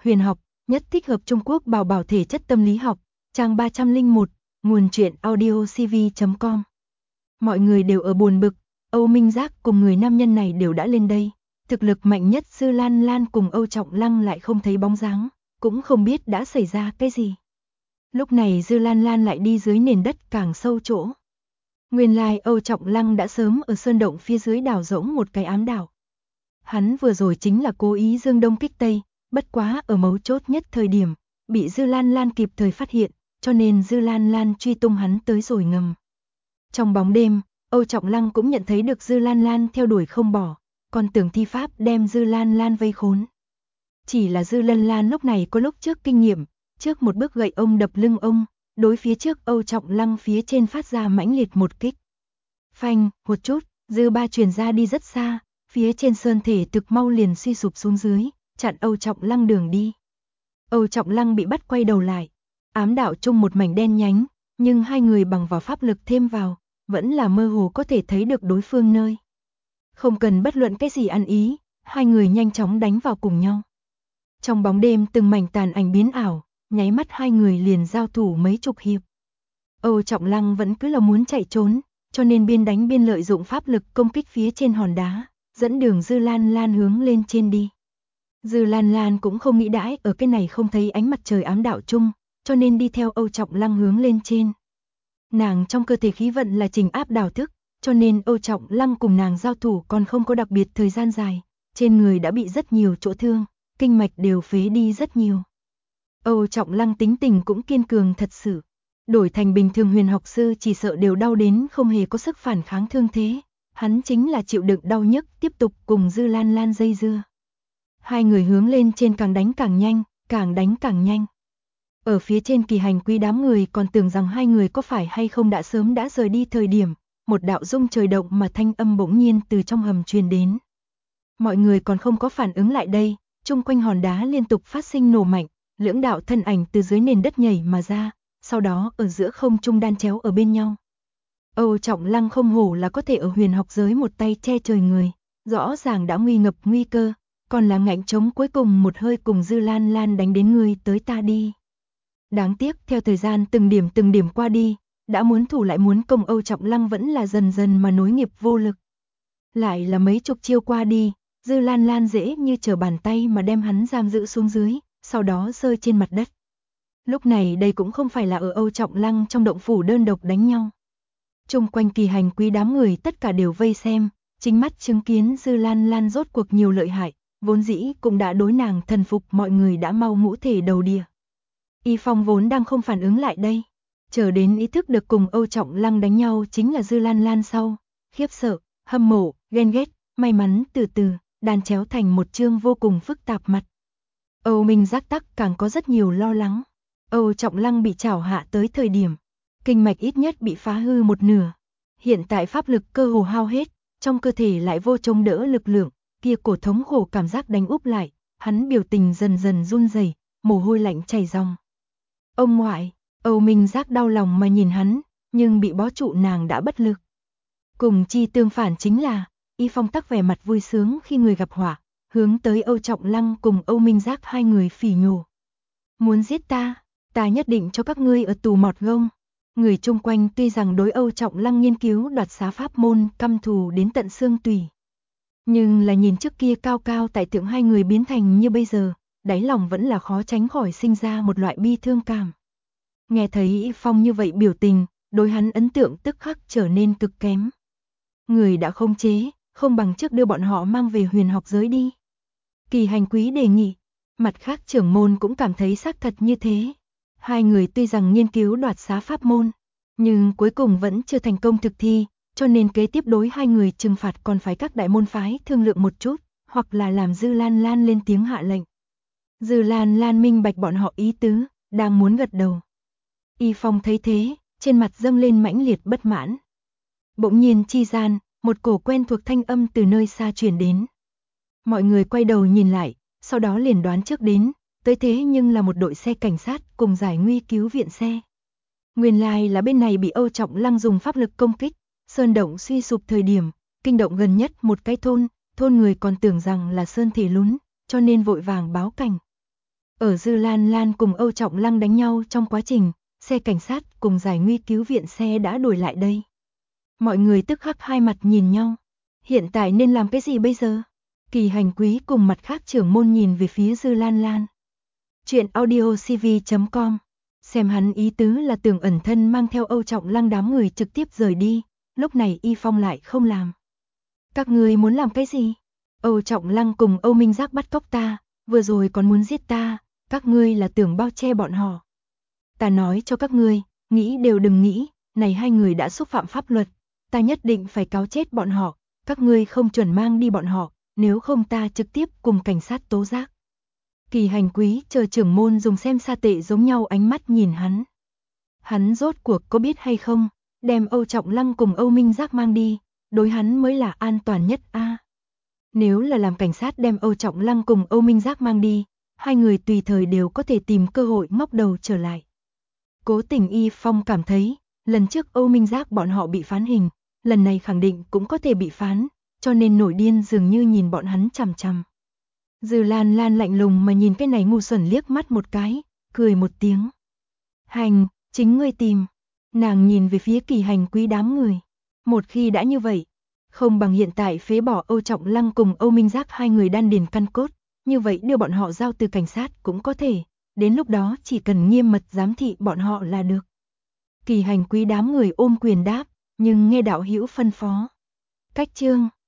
Huyền học, nhất thích hợp Trung Quốc bảo bảo thể chất tâm lý học, trang 301, nguồn truyện audiocv.com. Mọi người đều ở buồn bực, Âu Minh Giác cùng người nam nhân này đều đã lên đây. Thực lực mạnh nhất Dư Lan Lan cùng Âu Trọng Lăng lại không thấy bóng dáng, cũng không biết đã xảy ra cái gì. Lúc này Dư Lan Lan lại đi dưới nền đất càng sâu chỗ. Nguyên lai Âu Trọng Lăng đã sớm ở sơn động phía dưới đào rỗng một cái ám đạo. Hắn vừa rồi chính là cố ý dương đông kích tây, bất quá ở mấu chốt nhất thời điểm, bị Dư Lan Lan kịp thời phát hiện, cho nên Dư Lan Lan truy tung hắn tới rồi ngầm. Trong bóng đêm, Âu Trọng Lăng cũng nhận thấy được Dư Lan Lan theo đuổi không bỏ, còn tưởng thi pháp đem Dư Lan Lan vây khốn. Chỉ là Dư Lan Lan lúc này có lúc trước kinh nghiệm, trước một bước gậy ông đập lưng ông, đối phía trước Âu Trọng Lăng phía trên phát ra mãnh liệt một kích. Phanh, một chút, dư ba truyền ra đi rất xa, phía trên sơn thể thực mau liền suy sụp xuống dưới, chặn Âu Trọng Lăng đường đi. Âu Trọng Lăng bị bắt quay đầu lại, ám đạo chung một mảnh đen nhánh, nhưng hai người bằng vào pháp lực thêm vào, vẫn là mơ hồ có thể thấy được đối phương nơi. Không cần bất luận cái gì ăn ý, hai người nhanh chóng đánh vào cùng nhau. Trong bóng đêm từng mảnh tàn ảnh biến ảo, nháy mắt hai người liền giao thủ mấy chục hiệp. Âu Trọng Lăng vẫn cứ là muốn chạy trốn, cho nên biên đánh biên lợi dụng pháp lực công kích phía trên hòn đá, dẫn đường Dư Lan Lan hướng lên trên đi. Dư Lan Lan cũng không nghĩ đãi ở cái này không thấy ánh mặt trời ám đạo chung, cho nên đi theo Âu Trọng Lăng hướng lên trên. Nàng trong cơ thể khí vận là trình áp đảo thức, cho nên Âu Trọng Lăng cùng nàng giao thủ còn không có đặc biệt thời gian dài, trên người đã bị rất nhiều chỗ thương, kinh mạch đều phế đi rất nhiều. Âu Trọng Lăng tính tình cũng kiên cường thật sự. Đổi thành bình thường huyền học sư chỉ sợ đều đau đến không hề có sức phản kháng thương thế. Hắn chính là chịu đựng đau nhức tiếp tục cùng Dư Lan Lan dây dưa. Hai người hướng lên trên càng đánh càng nhanh, càng đánh càng nhanh. Ở phía trên Kỳ Hành Quý đám người còn tưởng rằng hai người có phải hay không đã sớm đã rời đi thời điểm. Một đạo rung trời động mà thanh âm bỗng nhiên từ trong hầm truyền đến. Mọi người còn không có phản ứng lại đây, chung quanh hòn đá liên tục phát sinh nổ mạnh. Lưỡng đạo thân ảnh từ dưới nền đất nhảy mà ra, sau đó ở giữa không trung đan chéo ở bên nhau. Âu Trọng Lăng không hổ là có thể ở huyền học giới một tay che trời người, rõ ràng đã nguy ngập nguy cơ, còn là ngạnh chống cuối cùng một hơi cùng Dư Lan Lan đánh đến người tới ta đi. Đáng tiếc theo thời gian từng điểm qua đi, đã muốn thủ lại muốn công Âu Trọng Lăng vẫn là dần dần mà nối nghiệp vô lực. Lại là mấy chục chiêu qua đi, Dư Lan Lan dễ như trở bàn tay mà đem hắn giam giữ xuống dưới, sau đó rơi trên mặt đất. Lúc này đây cũng không phải là ở Âu Trọng Lăng trong động phủ đơn độc đánh nhau. Chung quanh Kỳ Hành Quý đám người tất cả đều vây xem, chính mắt chứng kiến Dư Lan Lan rốt cuộc nhiều lợi hại, vốn dĩ cũng đã đối nàng thần phục, mọi người đã mau ngũ thể đầu đìa. Y Phong vốn đang không phản ứng lại đây, chờ đến ý thức được cùng Âu Trọng Lăng đánh nhau chính là Dư Lan Lan sau, khiếp sợ, hâm mộ, ghen ghét, may mắn từ từ, đan chéo thành một chương vô cùng phức tạp mặt. Âu Minh Giác tắc càng có rất nhiều lo lắng. Âu Trọng Lăng bị trảo hạ tới thời điểm, kinh mạch ít nhất bị phá hư một nửa. Hiện tại pháp lực cơ hồ hao hết, trong cơ thể lại vô chống đỡ lực lượng, kia cổ thống khổ cảm giác đánh úp lại, hắn biểu tình dần dần run rẩy, mồ hôi lạnh chảy ròng. Ông ngoại, Âu Minh Giác đau lòng mà nhìn hắn, nhưng bị bó trụ nàng đã bất lực. Cùng chi tương phản chính là, Y Phong tắc vẻ mặt vui sướng khi người gặp họa, hướng tới Âu Trọng Lăng cùng Âu Minh Giác hai người phỉ nhổ. Muốn giết ta, ta nhất định cho các ngươi ở tù mọt gông. Người chung quanh tuy rằng đối Âu Trọng Lăng nghiên cứu đoạt xá pháp môn căm thù đến tận xương tủy. Nhưng là nhìn trước kia cao cao tại thượng hai người biến thành như bây giờ, đáy lòng vẫn là khó tránh khỏi sinh ra một loại bi thương cảm. Nghe thấy Y Phong như vậy biểu tình, đối hắn ấn tượng tức khắc trở nên cực kém. Người đã không chế, không bằng trước đưa bọn họ mang về huyền học giới đi. Kỳ Hành Quý đề nghị, mặt khác trưởng môn cũng cảm thấy xác thật như thế. Hai người tuy rằng nghiên cứu đoạt xá pháp môn, nhưng cuối cùng vẫn chưa thành công thực thi, cho nên kế tiếp đối hai người trừng phạt còn phải các đại môn phái thương lượng một chút, hoặc là làm Dư Lan Lan lên tiếng hạ lệnh. Dư Lan Lan minh bạch bọn họ ý tứ, đang muốn gật đầu. Y Phong thấy thế, trên mặt dâng lên mãnh liệt bất mãn. Bỗng nhiên chi gian, một cổ quen thuộc thanh âm từ nơi xa truyền đến. Mọi người quay đầu nhìn lại, sau đó liền đoán trước đến, tới thế nhưng là một đội xe cảnh sát cùng giải nguy cứu viện xe. Nguyên lai là bên này bị Âu Trọng Lăng dùng pháp lực công kích, sơn động suy sụp thời điểm, kinh động gần nhất một cái thôn người còn tưởng rằng là sơn thể lún, cho nên vội vàng báo cảnh. Ở Dư Lan Lan cùng Âu Trọng Lăng đánh nhau trong quá trình, xe cảnh sát cùng giải nguy cứu viện xe đã đuổi lại đây. Mọi người tức khắc hai mặt nhìn nhau. Hiện tại nên làm cái gì bây giờ? Kỳ Hành Quý cùng mặt khác trưởng môn nhìn về phía Dư Lan Lan. Chuyện audiocv.com. Xem hắn ý tứ là tưởng ẩn thân mang theo Âu Trọng Lăng đám người trực tiếp rời đi, lúc này Y Phong lại không làm. Các ngươi muốn làm cái gì? Âu Trọng Lăng cùng Âu Minh Giác bắt cóc ta, vừa rồi còn muốn giết ta, các ngươi là tưởng bao che bọn họ. Ta nói cho các ngươi, nghĩ đều đừng nghĩ, này hai người đã xúc phạm pháp luật, ta nhất định phải cáo chết bọn họ, các ngươi không chuẩn mang đi bọn họ, nếu không ta trực tiếp cùng cảnh sát tố giác. Kỳ Hành Quý chờ trưởng môn dùng xem sa tệ giống nhau ánh mắt nhìn hắn. Hắn rốt cuộc có biết hay không, đem Âu Trọng Lăng cùng Âu Minh Giác mang đi, đối hắn mới là an toàn nhất a. Nếu là làm cảnh sát đem Âu Trọng Lăng cùng Âu Minh Giác mang đi, hai người tùy thời đều có thể tìm cơ hội ngóc đầu trở lại. Cố Tình Y Phong cảm thấy, lần trước Âu Minh Giác bọn họ bị phán hình, lần này khẳng định cũng có thể bị phán, cho nên nổi điên dường như nhìn bọn hắn chằm chằm. Dư Lan Lan lạnh lùng mà nhìn cái này ngu xuẩn liếc mắt một cái, cười một tiếng. Hành, chính ngươi tìm. Nàng nhìn về phía Kỳ Hành Quý đám người. Một khi đã như vậy, không bằng hiện tại phế bỏ Âu Trọng Lăng cùng Âu Minh Giác hai người đan điền căn cốt, như vậy đưa bọn họ giao từ cảnh sát cũng có thể, đến lúc đó chỉ cần nghiêm mật giám thị bọn họ là được. Kỳ Hành Quý đám người ôm quyền đáp, nhưng nghe đạo hữu phân phó. Cách chương